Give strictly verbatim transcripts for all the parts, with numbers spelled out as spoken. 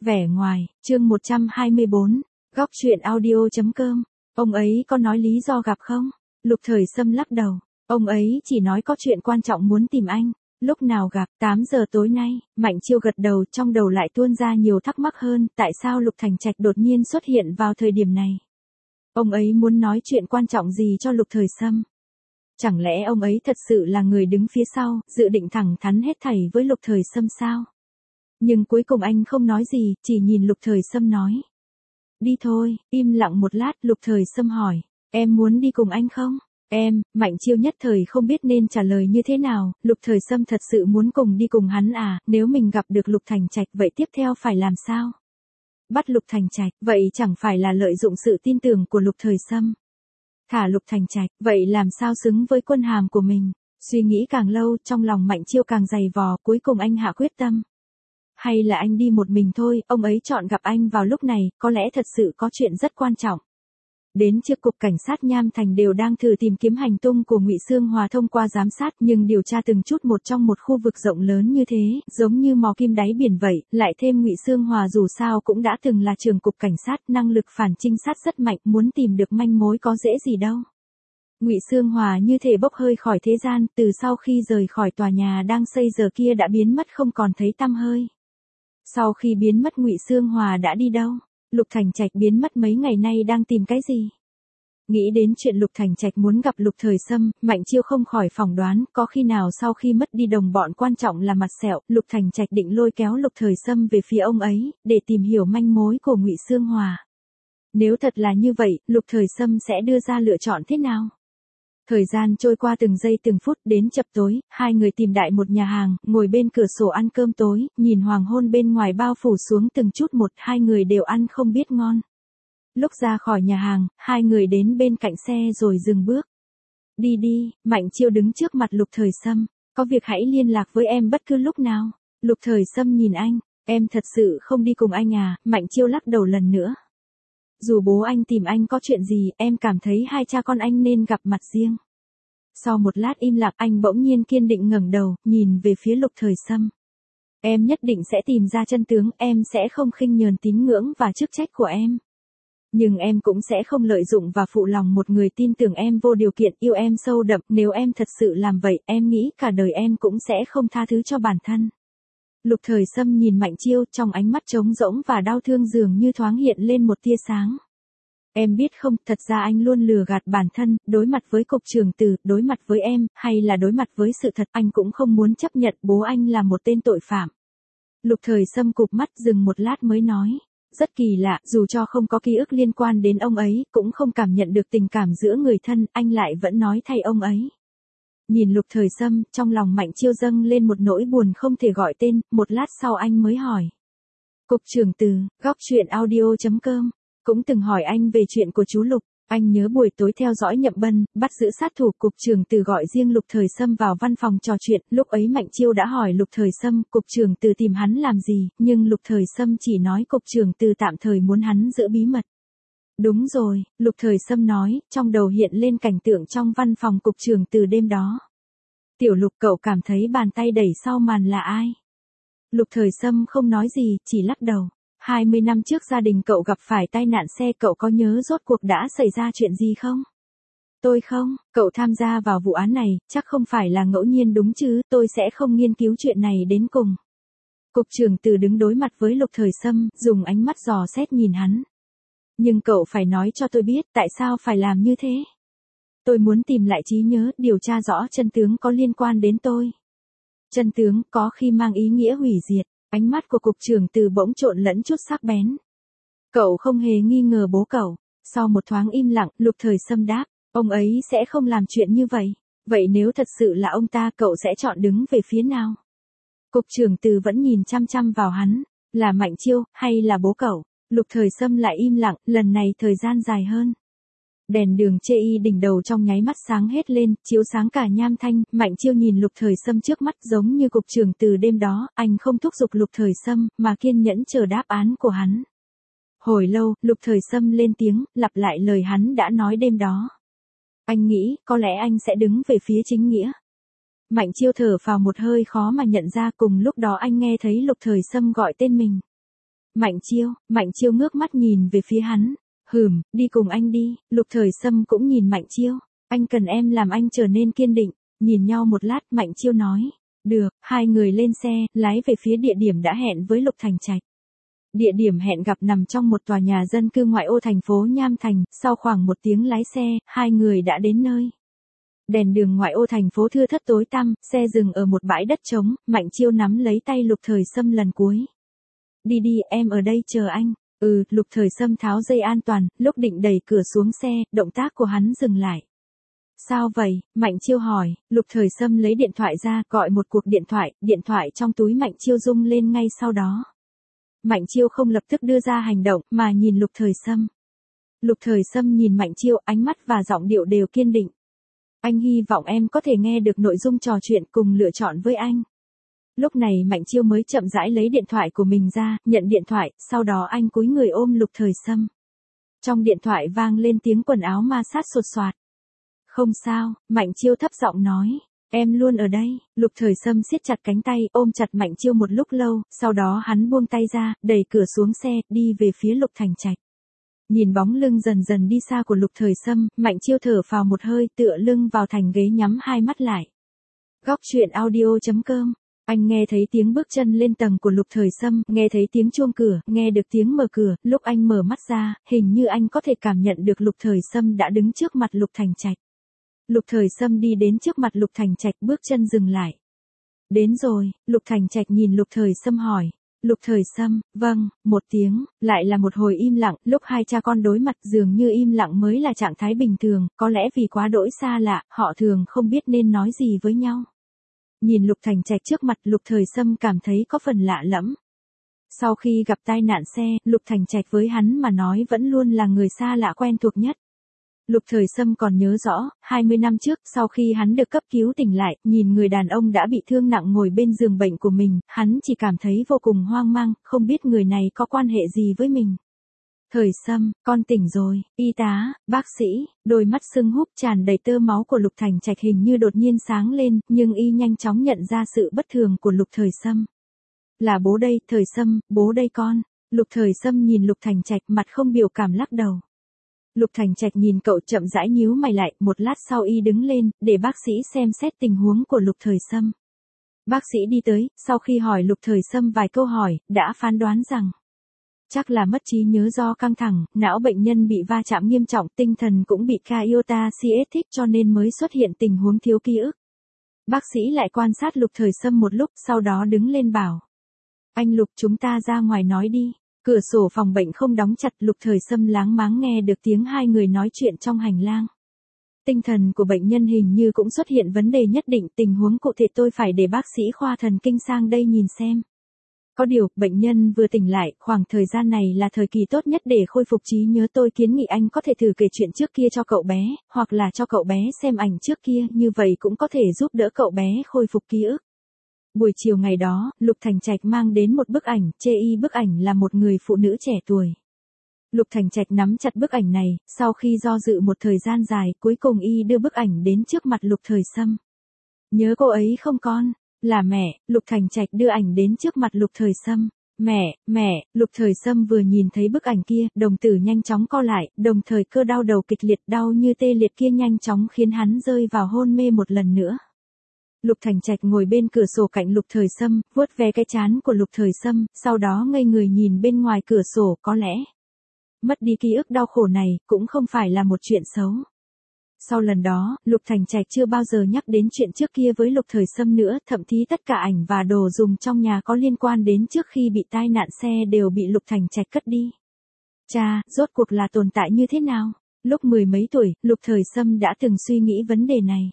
Vẻ ngoài, chương một trăm hai mươi bốn, góc truyện audio chấm com. Ông ấy có nói lý do gặp không? Lục Thời Sâm lắc đầu. Ông ấy chỉ nói có chuyện quan trọng muốn tìm anh. Lúc nào gặp? tám giờ tối nay. Mạnh Chiêu gật đầu, trong đầu lại tuôn ra nhiều thắc mắc hơn. Tại sao Lục Thành Trạch đột nhiên xuất hiện vào thời điểm này? Ông ấy muốn nói chuyện quan trọng gì cho Lục Thời Sâm? Chẳng lẽ ông ấy thật sự là người đứng phía sau, dự định thẳng thắn hết thảy với Lục Thời Sâm sao? Nhưng cuối cùng anh không nói gì, chỉ nhìn Lục Thời Sâm nói. Đi thôi. Im lặng một lát, Lục Thời Sâm hỏi. Em muốn đi cùng anh không? Em, Mạnh Chiêu nhất thời không biết nên trả lời như thế nào. Lục Thời Sâm thật sự muốn cùng đi cùng hắn à? Nếu mình gặp được Lục Thành Trạch, vậy tiếp theo phải làm sao? Bắt Lục Thành Trạch, vậy chẳng phải là lợi dụng sự tin tưởng của Lục Thời Sâm? Thả Lục Thành Trạch, vậy làm sao xứng với quân hàm của mình? Suy nghĩ càng lâu, trong lòng Mạnh Chiêu càng dày vò, cuối cùng anh hạ quyết tâm. Hay là anh đi một mình thôi, ông ấy chọn gặp anh vào lúc này, có lẽ thật sự có chuyện rất quan trọng. Đến trước cục cảnh sát Nham Thành đều đang thử tìm kiếm hành tung của Ngụy Xương Hòa thông qua giám sát, nhưng điều tra từng chút một trong một khu vực rộng lớn như thế, giống như mò kim đáy biển vậy, lại thêm Ngụy Xương Hòa dù sao cũng đã từng là trưởng cục cảnh sát, năng lực phản trinh sát rất mạnh, muốn tìm được manh mối có dễ gì đâu. Ngụy Xương Hòa như thể bốc hơi khỏi thế gian, từ sau khi rời khỏi tòa nhà đang xây giờ kia đã biến mất không còn thấy tăm hơi. Sau khi biến mất Ngụy Xương Hòa đã đi đâu? Lục Thành Trạch biến mất mấy ngày nay đang tìm cái gì? Nghĩ đến chuyện Lục Thành Trạch muốn gặp Lục Thời Sâm, Mạnh Chiêu không khỏi phỏng đoán, có khi nào sau khi mất đi đồng bọn quan trọng là Mặt Sẹo, Lục Thành Trạch định lôi kéo Lục Thời Sâm về phía ông ấy, để tìm hiểu manh mối của Ngụy Xương Hòa. Nếu thật là như vậy, Lục Thời Sâm sẽ đưa ra lựa chọn thế nào? Thời gian trôi qua từng giây từng phút, đến chập tối, hai người tìm đại một nhà hàng, ngồi bên cửa sổ ăn cơm tối, nhìn hoàng hôn bên ngoài bao phủ xuống từng chút một, hai người đều ăn không biết ngon. Lúc ra khỏi nhà hàng, hai người đến bên cạnh xe rồi dừng bước. Đi đi, Mạnh Chiêu đứng trước mặt Lục Thời Sâm, có việc hãy liên lạc với em bất cứ lúc nào. Lục Thời Sâm nhìn anh, em thật sự không đi cùng anh à? Mạnh Chiêu lắc đầu lần nữa. Dù bố anh tìm anh có chuyện gì, em cảm thấy hai cha con anh nên gặp mặt riêng. Sau một lát im lặng, anh bỗng nhiên kiên định ngẩng đầu, nhìn về phía Lục Thời Sâm. Em nhất định sẽ tìm ra chân tướng, em sẽ không khinh nhờn tín ngưỡng và chức trách của em. Nhưng em cũng sẽ không lợi dụng và phụ lòng một người tin tưởng em vô điều kiện, yêu em sâu đậm, nếu em thật sự làm vậy, em nghĩ cả đời em cũng sẽ không tha thứ cho bản thân. Lục Thời Sâm nhìn Mạnh Chiêu, trong ánh mắt trống rỗng và đau thương dường như thoáng hiện lên một tia sáng. Em biết không, thật ra anh luôn lừa gạt bản thân, đối mặt với cục trưởng Từ, đối mặt với em, hay là đối mặt với sự thật, anh cũng không muốn chấp nhận bố anh là một tên tội phạm. Lục Thời Sâm cụp mắt dừng một lát mới nói. Rất kỳ lạ, dù cho không có ký ức liên quan đến ông ấy, cũng không cảm nhận được tình cảm giữa người thân, anh lại vẫn nói thay ông ấy. Nhìn Lục Thời Sâm, trong lòng Mạnh Chiêu dâng lên một nỗi buồn không thể gọi tên, một lát sau anh mới hỏi. Cục trưởng Từ, góc truyện audio chấm com, cũng từng hỏi anh về chuyện của chú Lục. Anh nhớ buổi tối theo dõi Nhậm Bân, bắt giữ sát thủ, cục trưởng Từ gọi riêng Lục Thời Sâm vào văn phòng trò chuyện, lúc ấy Mạnh Chiêu đã hỏi Lục Thời Sâm, cục trưởng Từ tìm hắn làm gì, nhưng Lục Thời Sâm chỉ nói cục trưởng Từ tạm thời muốn hắn giữ bí mật. Đúng rồi, Lục Thời Sâm nói, trong đầu hiện lên cảnh tượng trong văn phòng cục trưởng Từ đêm đó. Tiểu Lục, cậu cảm thấy bàn tay đẩy sau màn là ai? Lục Thời Sâm không nói gì, chỉ lắc đầu. hai mươi năm trước gia đình cậu gặp phải tai nạn xe, cậu có nhớ rốt cuộc đã xảy ra chuyện gì không? Tôi không, cậu tham gia vào vụ án này, chắc không phải là ngẫu nhiên đúng chứ, tôi sẽ không nghiên cứu chuyện này đến cùng. Cục trưởng Từ đứng đối mặt với Lục Thời Sâm, dùng ánh mắt dò xét nhìn hắn. Nhưng cậu phải nói cho tôi biết, tại sao phải làm như thế? Tôi muốn tìm lại trí nhớ, điều tra rõ chân tướng có liên quan đến tôi. Chân tướng có khi mang ý nghĩa hủy diệt. Ánh mắt của cục trưởng Từ bỗng trộn lẫn chút sắc bén. Cậu không hề nghi ngờ bố cậu. Sau một thoáng im lặng, Lục Thời Sâm đáp, ông ấy sẽ không làm chuyện như vậy. Vậy nếu thật sự là ông ta, cậu sẽ chọn đứng về phía nào? Cục trưởng Từ vẫn nhìn chăm chăm vào hắn. Là Mạnh Chiêu, hay là bố cậu? Lục Thời Sâm lại im lặng, lần này thời gian dài hơn. Đèn đường chê y đỉnh đầu trong nháy mắt sáng hết lên, chiếu sáng cả Nham Thanh. Mạnh Chiêu nhìn Lục Thời Sâm trước mắt, giống như cục trưởng Từ đêm đó, anh không thúc giục Lục Thời Sâm, mà kiên nhẫn chờ đáp án của hắn. Hồi lâu, Lục Thời Sâm lên tiếng, lặp lại lời hắn đã nói đêm đó. Anh nghĩ, có lẽ anh sẽ đứng về phía chính nghĩa. Mạnh Chiêu thở phào một hơi khó mà nhận ra, cùng lúc đó anh nghe thấy Lục Thời Sâm gọi tên mình. Mạnh Chiêu, Mạnh Chiêu ngước mắt nhìn về phía hắn. Hừm, đi cùng anh đi. Lục Thời Sâm cũng nhìn Mạnh Chiêu. Anh cần em làm anh trở nên kiên định. Nhìn nhau một lát, Mạnh Chiêu nói. Được, hai người lên xe, lái về phía địa điểm đã hẹn với Lục Thành Trạch. Địa điểm hẹn gặp nằm trong một tòa nhà dân cư ngoại ô thành phố Nham Thành. Sau khoảng một tiếng lái xe, hai người đã đến nơi. Đèn đường ngoại ô thành phố thưa thớt tối tăm, xe dừng ở một bãi đất trống, Mạnh Chiêu nắm lấy tay Lục Thời Sâm lần cuối. Đi đi, em ở đây chờ anh. Ừ, Lục Thời Sâm tháo dây an toàn, lúc định đẩy cửa xuống xe, động tác của hắn dừng lại. Sao vậy? Mạnh Chiêu hỏi. Lục Thời Sâm lấy điện thoại ra, gọi một cuộc điện thoại, điện thoại trong túi Mạnh Chiêu rung lên ngay sau đó. Mạnh Chiêu không lập tức đưa ra hành động, mà nhìn Lục Thời Sâm. Lục Thời Sâm nhìn Mạnh Chiêu, ánh mắt và giọng điệu đều kiên định. Anh hy vọng em có thể nghe được nội dung trò chuyện cùng lựa chọn với anh. Lúc này Mạnh Chiêu mới chậm rãi lấy điện thoại của mình ra, nhận điện thoại, sau đó anh cúi người ôm Lục Thời Sâm. Trong điện thoại vang lên tiếng quần áo ma sát sột soạt. Không sao, Mạnh Chiêu thấp giọng nói. Em luôn ở đây. Lục Thời Sâm siết chặt cánh tay, ôm chặt Mạnh Chiêu một lúc lâu, sau đó hắn buông tay ra, đẩy cửa xuống xe, đi về phía Lục Thành Trạch. Nhìn bóng lưng dần dần đi xa của Lục Thời Sâm, Mạnh Chiêu thở phào một hơi, tựa lưng vào thành ghế nhắm hai mắt lại. Góc truyện audio chấm com. Anh nghe thấy tiếng bước chân lên tầng của Lục Thời Sâm, nghe thấy tiếng chuông cửa, nghe được tiếng mở cửa, lúc anh mở mắt ra, hình như anh có thể cảm nhận được Lục Thời Sâm đã đứng trước mặt Lục Thành Trạch. Lục Thời Sâm đi đến trước mặt Lục Thành Trạch, bước chân dừng lại. Đến rồi, Lục Thành Trạch nhìn Lục Thời Sâm hỏi. Lục Thời Sâm, vâng, một tiếng, lại là một hồi im lặng, lúc hai cha con đối mặt dường như im lặng mới là trạng thái bình thường, có lẽ vì quá đỗi xa lạ, họ thường không biết nên nói gì với nhau. Nhìn Lục Thành Trạch trước mặt, Lục Thời Sâm cảm thấy có phần lạ lẫm. Sau khi gặp tai nạn xe, Lục Thành Trạch với hắn mà nói vẫn luôn là người xa lạ quen thuộc nhất. Lục Thời Sâm còn nhớ rõ, hai mươi năm trước, sau khi hắn được cấp cứu tỉnh lại, nhìn người đàn ông đã bị thương nặng ngồi bên giường bệnh của mình, hắn chỉ cảm thấy vô cùng hoang mang, không biết người này có quan hệ gì với mình. Thời Sâm, con tỉnh rồi, y tá, bác sĩ, đôi mắt sưng húp tràn đầy tơ máu của Lục Thành Trạch hình như đột nhiên sáng lên, nhưng y nhanh chóng nhận ra sự bất thường của Lục Thời Sâm. Là bố đây, Thời Sâm, bố đây con. Lục Thời Sâm nhìn Lục Thành Trạch, mặt không biểu cảm lắc đầu. Lục Thành Trạch nhìn cậu chậm rãi nhíu mày lại, một lát sau y đứng lên, để bác sĩ xem xét tình huống của Lục Thời Sâm. Bác sĩ đi tới, sau khi hỏi Lục Thời Sâm vài câu hỏi, đã phán đoán rằng chắc là mất trí nhớ do căng thẳng, não bệnh nhân bị va chạm nghiêm trọng, tinh thần cũng bị chaotic cho nên mới xuất hiện tình huống thiếu ký ức. Bác sĩ lại quan sát Lục Thời Sâm một lúc, sau đó đứng lên bảo. Anh Lục, chúng ta ra ngoài nói đi. Cửa sổ phòng bệnh không đóng chặt, Lục Thời Sâm láng máng nghe được tiếng hai người nói chuyện trong hành lang. Tinh thần của bệnh nhân hình như cũng xuất hiện vấn đề nhất định, tình huống cụ thể tôi phải để bác sĩ khoa thần kinh sang đây nhìn xem. Có điều, bệnh nhân vừa tỉnh lại, khoảng thời gian này là thời kỳ tốt nhất để khôi phục trí nhớ, tôi kiến nghị anh có thể thử kể chuyện trước kia cho cậu bé, hoặc là cho cậu bé xem ảnh trước kia, như vậy cũng có thể giúp đỡ cậu bé khôi phục ký ức. Buổi chiều ngày đó, Lục Thành Trạch mang đến một bức ảnh, chê y bức ảnh là một người phụ nữ trẻ tuổi. Lục Thành Trạch nắm chặt bức ảnh này, sau khi do dự một thời gian dài, cuối cùng y đưa bức ảnh đến trước mặt Lục Thời Sâm. Nhớ cô ấy không con? Là mẹ. Lục Thành Trạch đưa ảnh đến trước mặt Lục Thời Sâm. Mẹ, mẹ. Lục Thời Sâm vừa nhìn thấy bức ảnh kia, đồng tử nhanh chóng co lại, đồng thời cơ đau đầu kịch liệt, đau như tê liệt kia nhanh chóng khiến hắn rơi vào hôn mê một lần nữa. Lục Thành Trạch ngồi bên cửa sổ cạnh Lục Thời Sâm, vuốt ve cái trán của Lục Thời Sâm, sau đó ngây người nhìn bên ngoài cửa sổ, có lẽ mất đi ký ức đau khổ này cũng không phải là một chuyện xấu. Sau lần đó, Lục Thành Trạch chưa bao giờ nhắc đến chuyện trước kia với Lục Thời Sâm nữa, thậm chí tất cả ảnh và đồ dùng trong nhà có liên quan đến trước khi bị tai nạn xe đều bị Lục Thành Trạch cất đi. Cha, rốt cuộc là tồn tại như thế nào? Lúc mười mấy tuổi, Lục Thời Sâm đã từng suy nghĩ vấn đề này.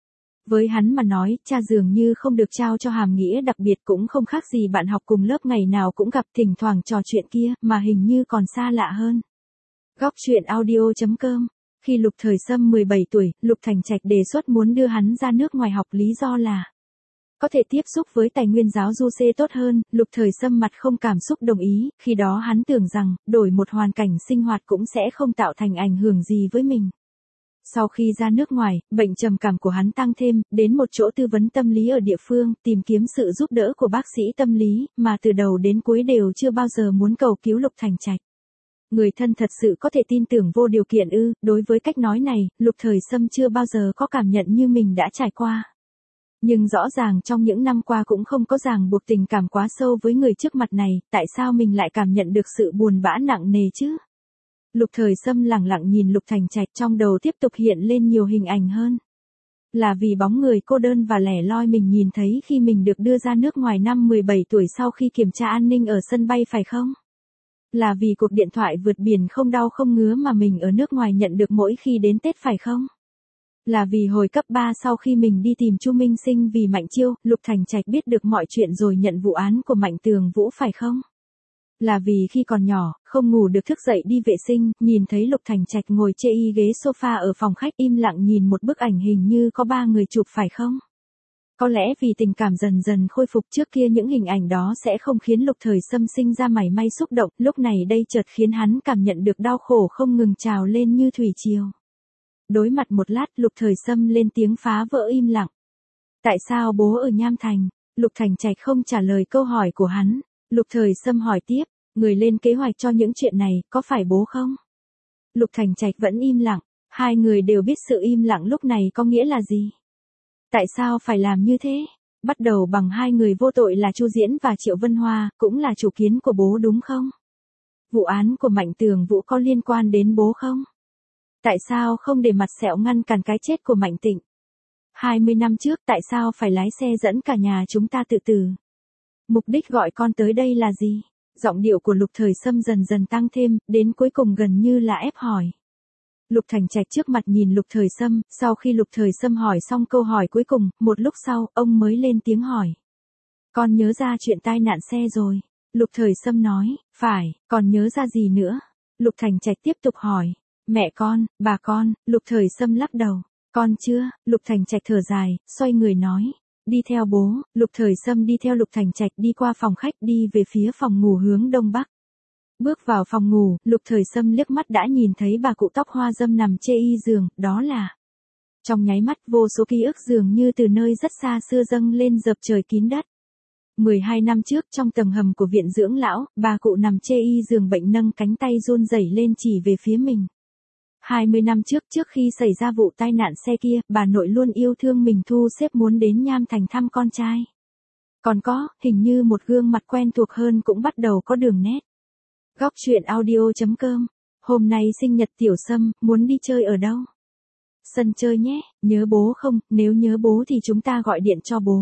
Với hắn mà nói, cha dường như không được trao cho hàm nghĩa đặc biệt, cũng không khác gì bạn học cùng lớp ngày nào cũng gặp, thỉnh thoảng trò chuyện kia, mà hình như còn xa lạ hơn. Góc truyện audio chấm com. Khi Lục Thời Sâm mười bảy tuổi, Lục Thành Trạch đề xuất muốn đưa hắn ra nước ngoài học, lý do là có thể tiếp xúc với tài nguyên giáo du xê tốt hơn. Lục Thời Sâm mặt không cảm xúc đồng ý, khi đó hắn tưởng rằng, đổi một hoàn cảnh sinh hoạt cũng sẽ không tạo thành ảnh hưởng gì với mình. Sau khi ra nước ngoài, bệnh trầm cảm của hắn tăng thêm, đến một chỗ tư vấn tâm lý ở địa phương, tìm kiếm sự giúp đỡ của bác sĩ tâm lý, mà từ đầu đến cuối đều chưa bao giờ muốn cầu cứu Lục Thành Trạch. Người thân thật sự có thể tin tưởng vô điều kiện ư? Đối với cách nói này, Lục Thời Sâm chưa bao giờ có cảm nhận như mình đã trải qua. Nhưng rõ ràng trong những năm qua cũng không có ràng buộc tình cảm quá sâu với người trước mặt này, tại sao mình lại cảm nhận được sự buồn bã nặng nề chứ? Lục Thời Sâm lẳng lặng nhìn Lục Thành Trạch, trong đầu tiếp tục hiện lên nhiều hình ảnh hơn. Là vì bóng người cô đơn và lẻ loi mình nhìn thấy khi mình được đưa ra nước ngoài năm mười bảy tuổi sau khi kiểm tra an ninh ở sân bay phải không? Là vì cuộc điện thoại vượt biển không đau không ngứa mà mình ở nước ngoài nhận được mỗi khi đến Tết phải không? Là vì hồi cấp ba sau khi mình đi tìm Chu Minh Sinh vì Mạnh Chiêu, Lục Thành Trạch biết được mọi chuyện rồi nhận vụ án của Mạnh Tường Vũ phải không? Là vì khi còn nhỏ, không ngủ được thức dậy đi vệ sinh, nhìn thấy Lục Thành Trạch ngồi chê y ghế sofa ở phòng khách im lặng nhìn một bức ảnh hình như có ba người chụp phải không? Có lẽ vì tình cảm dần dần khôi phục trước kia những hình ảnh đó sẽ không khiến Lục Thời Sâm sinh ra mảy may xúc động, lúc này đây chợt khiến hắn cảm nhận được đau khổ không ngừng trào lên như thủy triều. Đối mặt một lát, Lục Thời Sâm lên tiếng phá vỡ im lặng. Tại sao bố ở Nham Thành? Lục Thành Trạch không trả lời câu hỏi của hắn. Lục Thời Sâm hỏi tiếp, người lên kế hoạch cho những chuyện này, có phải bố không? Lục Thành Trạch vẫn im lặng, hai người đều biết sự im lặng lúc này có nghĩa là gì. Tại sao phải làm như thế? Bắt đầu bằng hai người vô tội là Chu Diễn và Triệu Vân Hoa, cũng là chủ kiến của bố đúng không? Vụ án của Mạnh Tường Vũ có liên quan đến bố không? Tại sao không để mặt sẹo ngăn cản cái chết của Mạnh Tịnh? hai mươi năm trước tại sao phải lái xe dẫn cả nhà chúng ta tự tử? Mục đích gọi con tới đây là gì? Giọng điệu của Lục Thời Sâm dần dần tăng thêm, đến cuối cùng gần như là ép hỏi. Lục Thành Trạch trước mặt nhìn Lục Thời Sâm, sau khi Lục Thời Sâm hỏi xong câu hỏi cuối cùng, một lúc sau, ông mới lên tiếng hỏi. Con nhớ ra chuyện tai nạn xe rồi. Lục Thời Sâm nói, phải, còn nhớ ra gì nữa? Lục Thành Trạch tiếp tục hỏi. Mẹ con, bà con, Lục Thời Sâm lắc đầu. Con chưa? Lục Thành Trạch thở dài, xoay người nói. Đi theo bố. Lục Thời Sâm đi theo Lục Thành Trạch đi qua phòng khách đi về phía phòng ngủ hướng đông bắc. Bước vào phòng ngủ, Lục Thời Sâm liếc mắt đã nhìn thấy bà cụ tóc hoa dâm nằm chê y giường, đó là. Trong nháy mắt vô số ký ức dường như từ nơi rất xa xưa dâng lên dập trời kín đất. mười hai năm trước trong tầng hầm của viện dưỡng lão, bà cụ nằm chê y giường bệnh nâng cánh tay run rẩy lên chỉ về phía mình. hai mươi năm trước trước khi xảy ra vụ tai nạn xe kia, bà nội luôn yêu thương mình thu xếp muốn đến Nham Thành thăm con trai. Còn có, hình như một gương mặt quen thuộc hơn cũng bắt đầu có đường nét. Góc truyện audio chấm com. Hôm nay sinh nhật Tiểu Sâm, muốn đi chơi ở đâu? Sân chơi nhé, nhớ bố không? Nếu nhớ bố thì chúng ta gọi điện cho bố.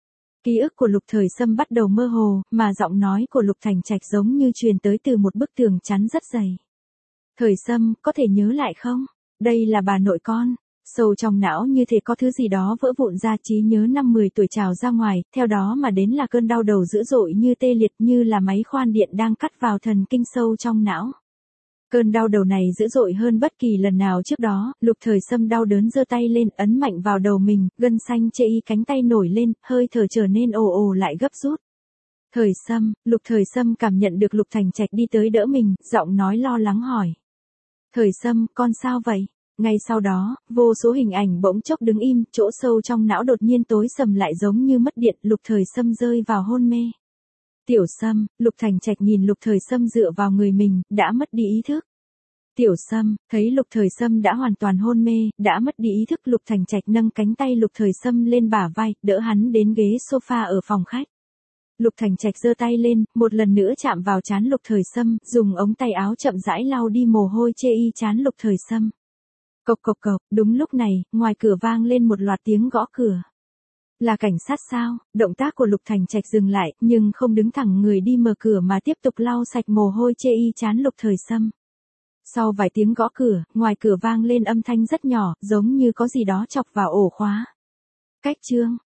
Ký ức của Lục Thời Sâm bắt đầu mơ hồ, mà giọng nói của Lục Thành Trạch giống như truyền tới từ một bức tường chắn rất dày. Thời Sâm, có thể nhớ lại không? Đây là bà nội con. Sâu trong não như thể có thứ gì đó vỡ vụn ra, trí nhớ năm mười tuổi trào ra ngoài, theo đó mà đến là cơn đau đầu dữ dội như tê liệt, như là máy khoan điện đang cắt vào thần kinh sâu trong não. Cơn đau đầu này dữ dội hơn bất kỳ lần nào trước đó, Lục Thời Sâm đau đớn giơ tay lên, ấn mạnh vào đầu mình, gân xanh chê y cánh tay nổi lên, hơi thở trở nên ồ ồ lại gấp rút. Thời Sâm, Lục Thời Sâm cảm nhận được Lục Thành Trạch đi tới đỡ mình, giọng nói lo lắng hỏi. Thời Sâm, con sao vậy? Ngay sau đó, vô số hình ảnh bỗng chốc đứng im, chỗ sâu trong não đột nhiên tối sầm lại giống như mất điện, Lục Thời Sâm rơi vào hôn mê. Tiểu Sâm, Lục Thành Trạch nhìn Lục Thời Sâm dựa vào người mình, đã mất đi ý thức. Tiểu Sâm, thấy Lục Thời Sâm đã hoàn toàn hôn mê, đã mất đi ý thức, Lục Thành Trạch nâng cánh tay Lục Thời Sâm lên bả vai, đỡ hắn đến ghế sofa ở phòng khách. Lục Thành Trạch giơ tay lên, một lần nữa chạm vào trán Lục Thời Sâm, dùng ống tay áo chậm rãi lau đi mồ hôi chê y trán Lục Thời Sâm. Cộc cộc cộc, đúng lúc này, ngoài cửa vang lên một loạt tiếng gõ cửa. Là cảnh sát sao? Động tác của Lục Thành Trạch dừng lại, nhưng không đứng thẳng người đi mở cửa mà tiếp tục lau sạch mồ hôi chê y trán Lục Thời Sâm. Sau vài tiếng gõ cửa, ngoài cửa vang lên âm thanh rất nhỏ, giống như có gì đó chọc vào ổ khóa. Cách chương